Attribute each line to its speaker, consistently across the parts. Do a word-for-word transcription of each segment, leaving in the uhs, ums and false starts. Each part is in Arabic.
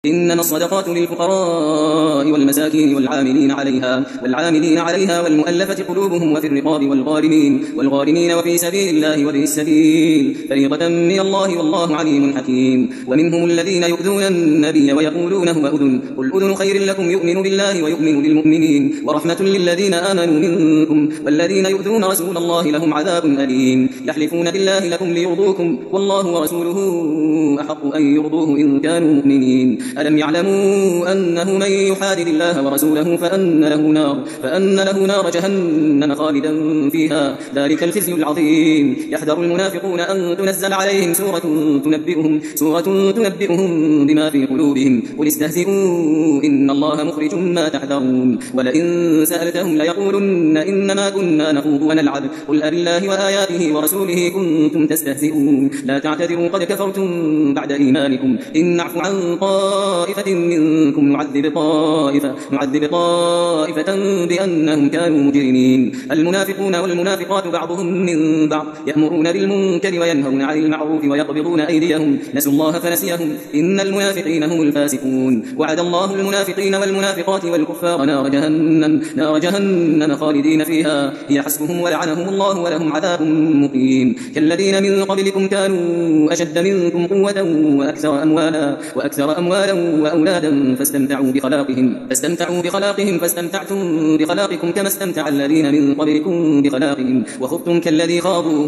Speaker 1: إنما الصدقات للفقراء والمساكين والعاملين عليها والعاملين عليها والمؤلفة قلوبهم وفي الرقاب والغارمين والغارمين وفي سبيل الله وابن السبيل فريضة من الله والله عليم حكيم. ومنهم الذين يؤذون النبي ويقولون هو أذن قل أذن خير لكم يؤمن بالله ويؤمن للمؤمنين ورحمة للذين آمنوا منكم والذين يؤذون رسول الله لهم عذاب أليم. يحلفون بالله لكم ليرضوكم والله ورسوله أحق أن يرضوه إن كانوا مؤمنين. ألم يعلموا أنه من يحادد الله ورسوله فأن له نار فأن له نار جهنم خالدا فيها ذلك الخزي العظيم. يحذر المنافقون أن تنزل عليهم سورة تنبئهم سورة تنبئهم بما في قلوبهم قل استهزئوا إن الله مخرج ما تحذرون. ولئن سألتهم ليقولن إنما كنا نخوض ونلعب قل أبالله وآياته ورسوله كنتم تستهزئون لا تعتذروا قد كفرتم بعد إيمانكم إن نعفو عن طائفة منكم نعذب طائفة نعذب طائفة بأنهم كانوا مجرمين. المنافقون والمنافقات بعضهم من بعض يأمرون بالمنكر وينهون عن المعروف ويقبضون أيديهم نسوا الله فنسيهم إن المنافقين هم الفاسقون. وعد الله المنافقين والمنافقات والكفار نار جهنم نار جهنم خالدين فيها هي حسبهم ولعنهم الله ولهم عذاب مقيم. كالذين من قبلكم كانوا أشد منكم قوة وأكثر أموالا وأكثر أموالا وأولادا فاستمتعوا بخلاقهم فاستمتعوا بخلاقهم فاستمتعتم بخلاقكم كما استمتع الذين من قبلكم بخلاقهم وخضتم كالذي خاضوا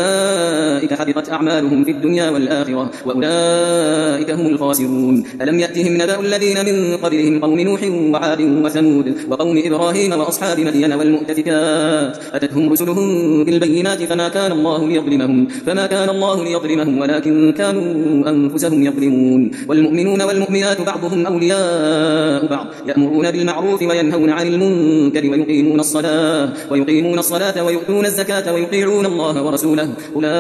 Speaker 1: أولئك حبطت أعمالهم في الدنيا والآخرة وأولئك هم الخاسرون. ألم يأتهم نبأ الذين من قبلهم قوم نوح وعاد وثمود وقوم إبراهيم وأصحاب مدين والمؤتفكات أتتهم رسلهم بالبينات فما كان الله ليظلمهم فما كان الله ليظلمهم ولكن كانوا أنفسهم يظلمون. والمؤمنون والمؤمنات بعضهم أولياء بعض يأمرون بالمعروف وينهون عن المنكر ويقيمون الصلاة ويقيمون الصلاة ويؤتون الزكاة ويطيعون الله ورسوله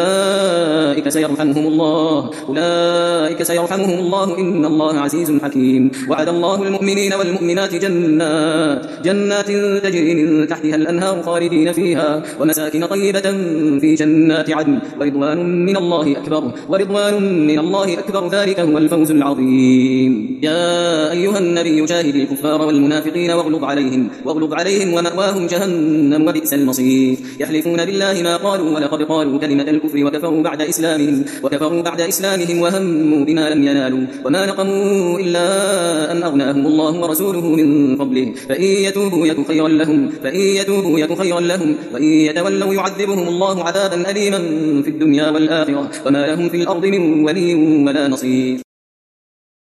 Speaker 1: أولئك سيرحمهم الله أولئك سيرحمهم الله إن الله عزيز حكيم. وعد الله المؤمنين والمؤمنات جنات جنات تجري من تحتها الأنهار خالدين فيها ومساكن طيبة في جنات عدن ورضوان من الله أكبر ورضوان من الله أكبر ذلك هو الفوز العظيم. يا أيها النبي جاهد الكفار والمنافقين واغلظ عليهم واغلظ عليهم ومأواهم جهنم وبئس المصير. يحلفون بالله ما قالوا ولقد قالوا كلمة الكفر وكفروا بعد إسلامهم وكفروا بعد إسلامهم وهموا بما لم ينالوا وما نقموا إلا أن أغناهم الله ورسوله من فضله فإن يتوبوا يك خيرا لهم فإن يتوبوا يك خيرا لهم وإن يتولوا يعذبهم الله عذابا أليما في الدنيا والآخرة وما لهم في الأرض من ولي ولا نصير.